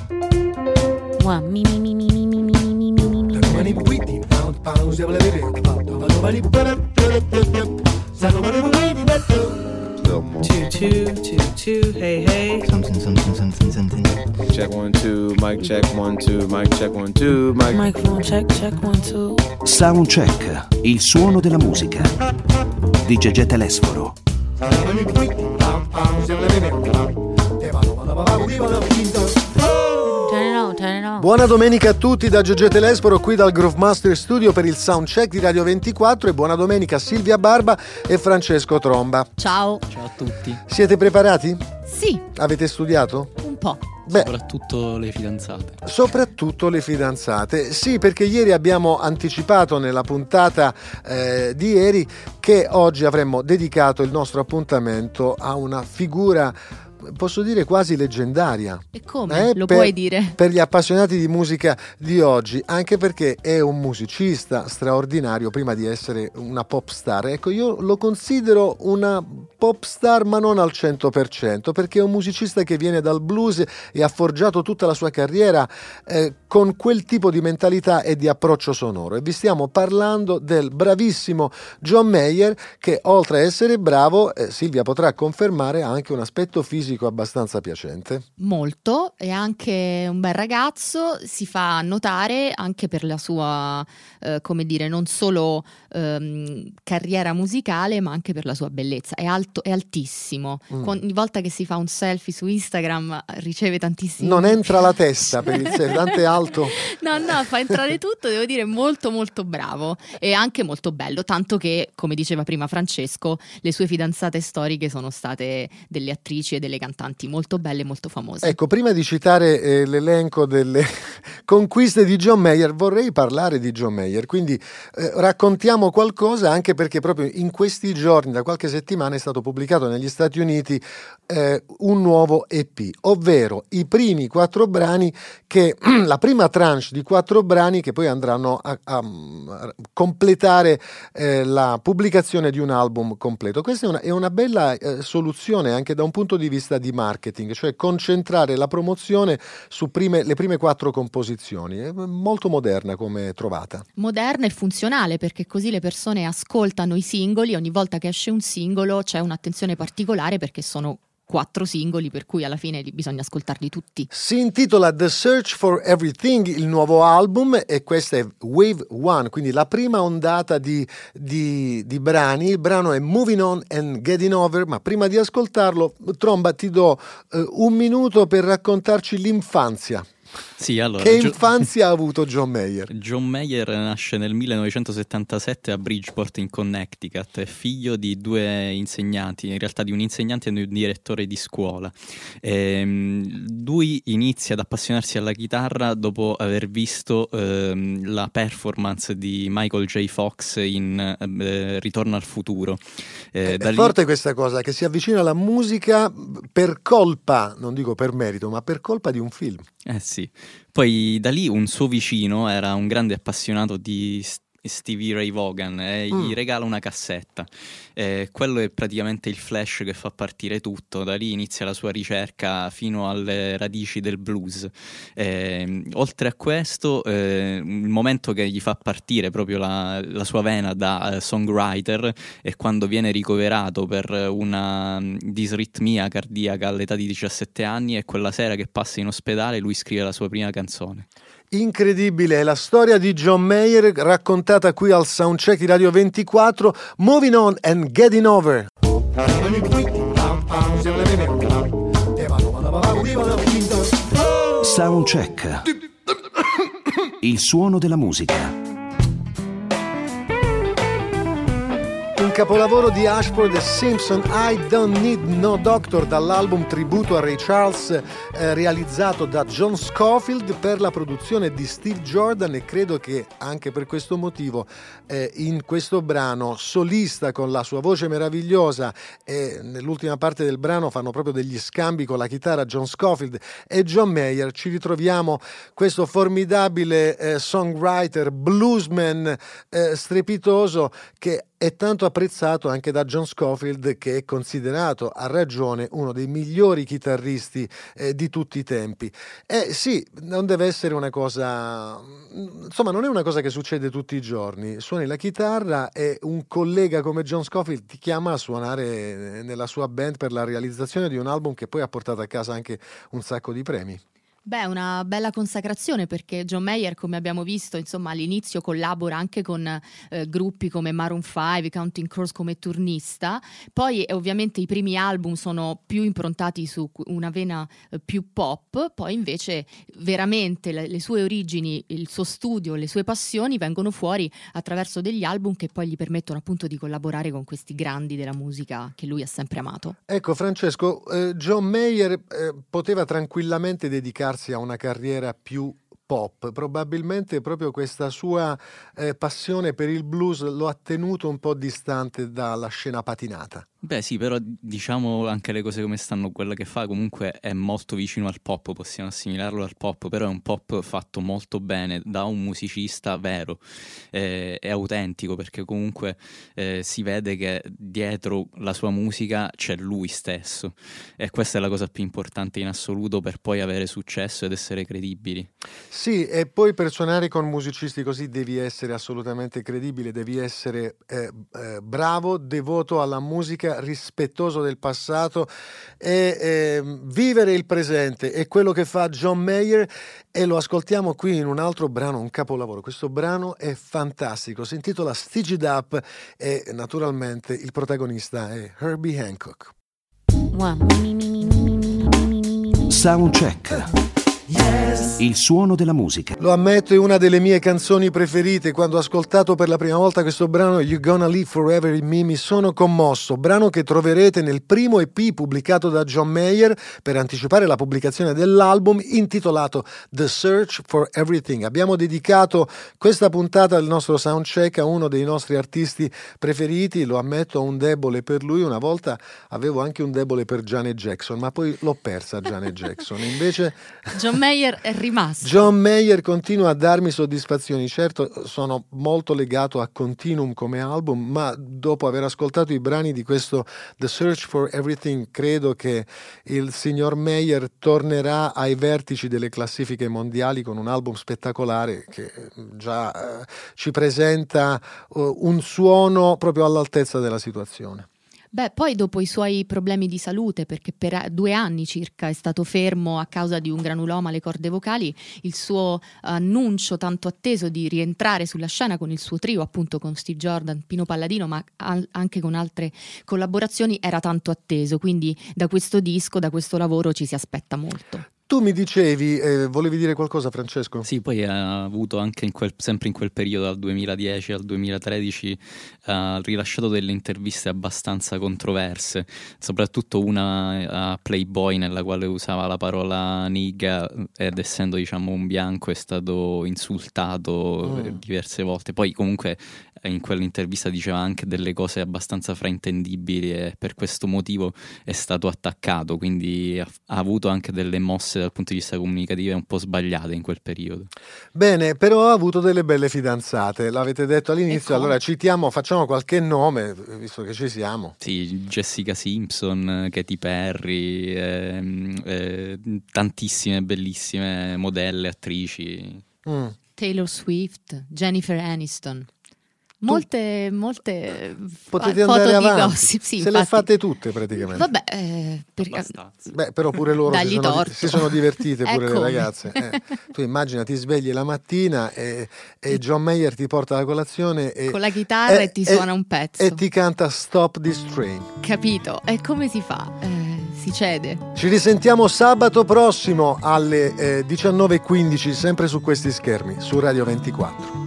Two, hey, hey. Something. Check 1 2, mic check 1 2, mic check 1 2, mic. Microphone check 1 2. Soundcheck, il suono della musica di Gegè Telesforo. Buona domenica a tutti da Gegè Telesforo, qui dal Groove Master Studio per il Soundcheck di Radio 24, e buona domenica a Silvia Barba e Francesco Tromba. Ciao. Ciao a tutti. Siete preparati? Sì. Avete studiato? Un po'. Soprattutto le fidanzate. Soprattutto le fidanzate. Sì, perché ieri abbiamo anticipato nella puntata di ieri che oggi avremmo dedicato il nostro appuntamento a una figura, posso dire, quasi leggendaria. E come? Lo puoi dire? Per gli appassionati di musica di oggi, anche perché è un musicista straordinario prima di essere una pop star. Ecco, io lo considero una pop star, ma non al 100%, perché è un musicista che viene dal blues e ha forgiato tutta la sua carriera con quel tipo di mentalità e di approccio sonoro. E vi stiamo parlando del bravissimo John Mayer, che oltre a essere bravo, Silvia potrà confermare, ha anche un aspetto fisico abbastanza piacente. Molto, è anche un bel ragazzo, si fa notare anche per la sua, come dire, non solo carriera musicale, ma anche per la sua bellezza. È alto, è altissimo. Ogni volta che si fa un selfie su Instagram riceve tantissimi. Non entra la testa per il selfie, tanto è alto. No, fa entrare tutto, devo dire, molto molto bravo e anche molto bello, tanto che, come diceva prima Francesco, le sue fidanzate storiche sono state delle attrici e delle cantanti molto belle e molto famose. Ecco, prima di citare l'elenco delle conquiste di John Mayer, vorrei parlare di John Mayer, quindi raccontiamo qualcosa, anche perché proprio in questi giorni, da qualche settimana, è stato pubblicato negli Stati Uniti un nuovo EP, ovvero i primi 4 brani, la prima tranche di 4 brani che poi andranno a completare la pubblicazione di un album completo. Questa è una bella soluzione anche da un punto di vista di marketing, cioè concentrare la promozione su le prime 4 composizioni. È molto moderna come trovata. Moderna e funzionale, perché così le persone ascoltano i singoli, ogni volta che esce un singolo c'è un'attenzione particolare perché sono 4 singoli, per cui alla fine bisogna ascoltarli tutti. Si intitola The Search for Everything, il nuovo album, e questa è Wave 1, quindi la prima ondata di brani. Il brano è Moving On and Getting Over, ma prima di ascoltarlo, Tromba, ti do 1 minuto per raccontarci l'infanzia. Sì, allora, che infanzia ha avuto John Mayer? John Mayer nasce nel 1977 a Bridgeport in Connecticut, è figlio di 2 insegnanti, in realtà di un insegnante e di un direttore di scuola. Lui inizia ad appassionarsi alla chitarra dopo aver visto la performance di Michael J. Fox in Ritorno al futuro. È forte questa cosa, che si avvicina alla musica per colpa, non dico per merito, ma per colpa di un film. Sì. Poi da lì un suo vicino era un grande appassionato di Stevie Ray Vaughan e gli regala una cassetta. Quello è praticamente il flash che fa partire tutto. Da lì inizia la sua ricerca fino alle radici del blues. Oltre a questo, il momento che gli fa partire proprio la sua vena da songwriter è quando viene ricoverato per una disritmia cardiaca all'età di 17 anni, e quella sera che passa in ospedale lui scrive la sua prima canzone. Incredibile, è la storia di John Mayer raccontata qui al Soundcheck di Radio 24. Moving On and Getting Over. Soundcheck, il suono della musica. Un capolavoro di Ashford e Simpson, I Don't Need No Doctor, dall'album tributo a Ray Charles realizzato da John Scofield per la produzione di Steve Jordan, e credo che anche per questo motivo in questo brano solista con la sua voce meravigliosa, e nell'ultima parte del brano fanno proprio degli scambi con la chitarra John Scofield e John Mayer, ci ritroviamo questo formidabile songwriter, bluesman strepitoso, che è tanto apprezzato anche da John Scofield, che è considerato a ragione uno dei migliori chitarristi di tutti i tempi. Sì, non deve essere una cosa, insomma, non è una cosa che succede tutti i giorni. Suoni la chitarra e un collega come John Scofield ti chiama a suonare nella sua band per la realizzazione di un album che poi ha portato a casa anche un sacco di premi. Beh, una bella consacrazione, perché John Mayer, come abbiamo visto, insomma, all'inizio collabora anche con gruppi come Maroon 5, Counting Crows come turnista. Poi ovviamente i primi album sono più improntati su una vena più pop, poi invece veramente le sue origini, il suo studio, le sue passioni vengono fuori attraverso degli album che poi gli permettono appunto di collaborare con questi grandi della musica che lui ha sempre amato. Ecco Francesco, John Mayer poteva tranquillamente dedicarsi a una carriera più pop, probabilmente proprio questa sua passione per il blues lo ha tenuto un po' distante dalla scena patinata. Beh sì, però diciamo anche le cose come stanno, quella che fa comunque è molto vicino al pop, possiamo assimilarlo al pop, però è un pop fatto molto bene da un musicista vero, è autentico, perché comunque si vede che dietro la sua musica c'è lui stesso, e questa è la cosa più importante in assoluto per poi avere successo ed essere credibili. Sì, e poi per suonare con musicisti così devi essere assolutamente credibile, devi essere bravo, devoto alla musica, rispettoso del passato e vivere il presente. È quello che fa John Mayer, e lo ascoltiamo qui in un altro brano, un capolavoro. Questo brano è fantastico, si intitola Stitched Up e naturalmente il protagonista è Herbie Hancock. Soundcheck. Il suono della musica. Lo ammetto, è una delle mie canzoni preferite. Quando ho ascoltato per la prima volta questo brano, You're Gonna Live Forever in Me, mi sono commosso. Brano che troverete nel primo EP pubblicato da John Mayer per anticipare la pubblicazione dell'album, intitolato The Search for Everything. Abbiamo dedicato questa puntata del nostro soundcheck a uno dei nostri artisti preferiti. Lo ammetto, ho un debole per lui. Una volta avevo anche un debole per Janet Jackson, ma poi l'ho persa Janet Jackson. Invece John Mayer è rimasto. John Mayer continua a darmi soddisfazioni. Certo, sono molto legato a Continuum come album, ma dopo aver ascoltato i brani di questo The Search for Everything, credo che il signor Mayer tornerà ai vertici delle classifiche mondiali con un album spettacolare che già ci presenta un suono proprio all'altezza della situazione. Beh, poi dopo i suoi problemi di salute, perché per 2 anni circa è stato fermo a causa di un granuloma alle corde vocali, il suo annuncio tanto atteso di rientrare sulla scena con il suo trio, appunto con Steve Jordan, Pino Palladino, ma anche con altre collaborazioni, era tanto atteso. Quindi da questo disco, da questo lavoro ci si aspetta molto. Tu mi dicevi, volevi dire qualcosa, Francesco? Sì, poi ha avuto anche sempre in quel periodo, dal 2010 al 2013, ha rilasciato delle interviste abbastanza controverse, soprattutto una a Playboy nella quale usava la parola nigga, ed essendo diciamo un bianco è stato insultato diverse volte. Poi comunque in quell'intervista diceva anche delle cose abbastanza fraintendibili e per questo motivo è stato attaccato, quindi ha avuto anche delle mosse dal punto di vista comunicativo un po' sbagliate in quel periodo. Bene, però ha avuto delle belle fidanzate, l'avete detto all'inizio, allora facciamo qualche nome, visto che ci siamo. Sì, Jessica Simpson, Katy Perry, tantissime bellissime modelle, attrici. Taylor Swift, Jennifer Aniston. Molte potete foto andare di avanti. gossip, sì, se infatti. le fate tutte praticamente. Vabbè, Beh, però pure loro si sono divertite pure le ragazze. Tu immagina, ti svegli la mattina e John Mayer ti porta la colazione con la chitarra e ti suona un pezzo e ti canta Stop This Train. Capito? E come si fa? Si cede. Ci risentiamo sabato prossimo alle 19:15 sempre su questi schermi, su Radio 24.